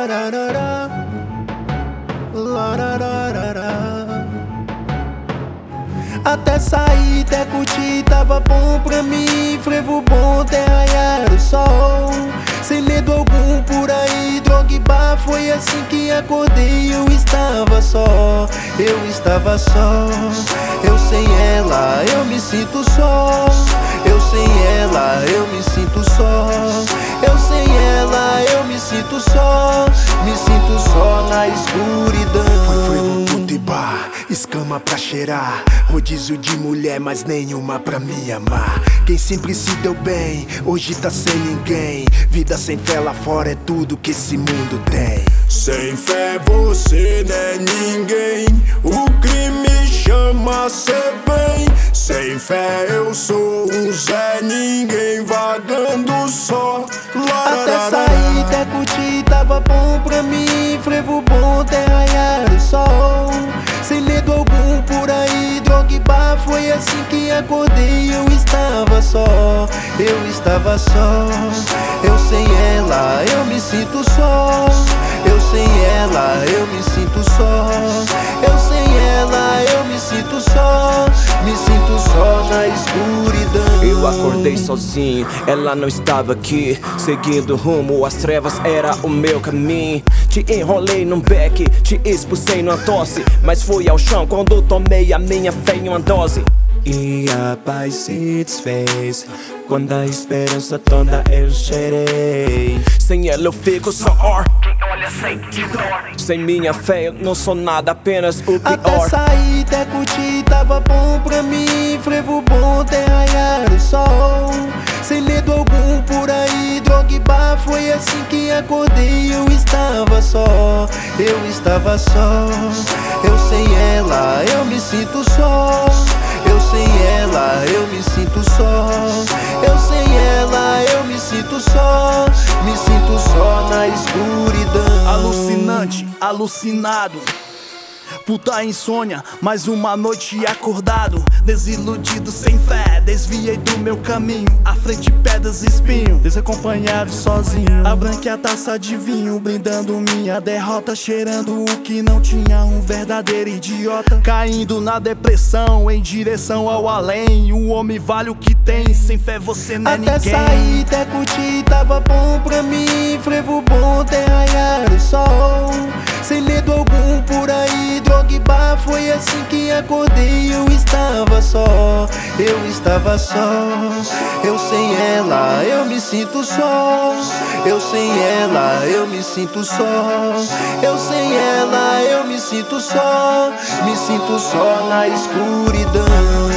Até sair, até curtir, tava bom pra mim. Frevo bom até raiar o sol. Sem medo algum por aí, droga e bar. Foi assim que acordei, eu estava só. Eu estava só. Eu sem ela, eu me sinto só. Eu sem ela, eu me sinto só. Eu sem ela, eu me sinto só. Me sinto só na escuridão. Frevo tudo e bar, escama pra cheirar. Rodízio de mulher, mas nenhuma pra me amar. Quem sempre se deu bem, hoje tá sem ninguém. Vida sem fé lá fora é tudo que esse mundo tem. Sem fé você não é ninguém. O crime chama, cê vem. Sem fé eu sou um Zé Ninguém vagando só. Até sair, até curtir, tava bom pra mim. Frevo bom até raiar o sol. Sem medo algum por aí, droga e bar. Foi assim que acordei, eu estava só. Eu estava só. Eu sem ela, eu me sinto só. Eu sem ela, eu me sinto só. Eu sem ela, eu me sinto só. Me sinto só na escuridão. Eu acordei sozinho, ela não estava aqui. Seguindo rumo às trevas era o meu caminho. Te enrolei num beck, te expulsei numa tosse. Mas fui ao chão quando tomei a minha fé em uma dose. E a paz se desfez quando a esperança toda eu cheirei. Sem ela eu fico só. Quem olha sente dor. Sem minha fé eu não sou nada, apenas o pior. Até sair, até curtir, tava bom pra mim. Frevo bom até raiar o sol. Sem medo algum por aí, droga e bar. Foi assim que acordei, eu estava só. Eu estava só. Eu sem ela, eu me sinto só. Eu sem ela, eu me sinto só. Eu sem ela, eu me sinto só. Me sinto só na escuridão. Alucinante, alucinado. Puta insônia, mais uma noite acordado. Desiludido, sem fé, desviei do meu caminho. À frente pedras e espinho, desacompanhado sozinho. Abranquei a taça de vinho, brindando minha derrota. Cheirando o que não tinha, um verdadeiro idiota. Caindo na depressão, em direção ao além. O homem vale o que tem, sem fé você não é ninguém. Até sair, até curtir, tava bom pra mim. Frevo bom até raiar o sol. Sem medo algum por aí, droga e bar. Foi assim que acordei, eu estava só. Eu estava só. Eu sem ela, eu me sinto só. Eu sem ela, eu me sinto só. Eu sem ela, eu me sinto só. Me sinto só na escuridão.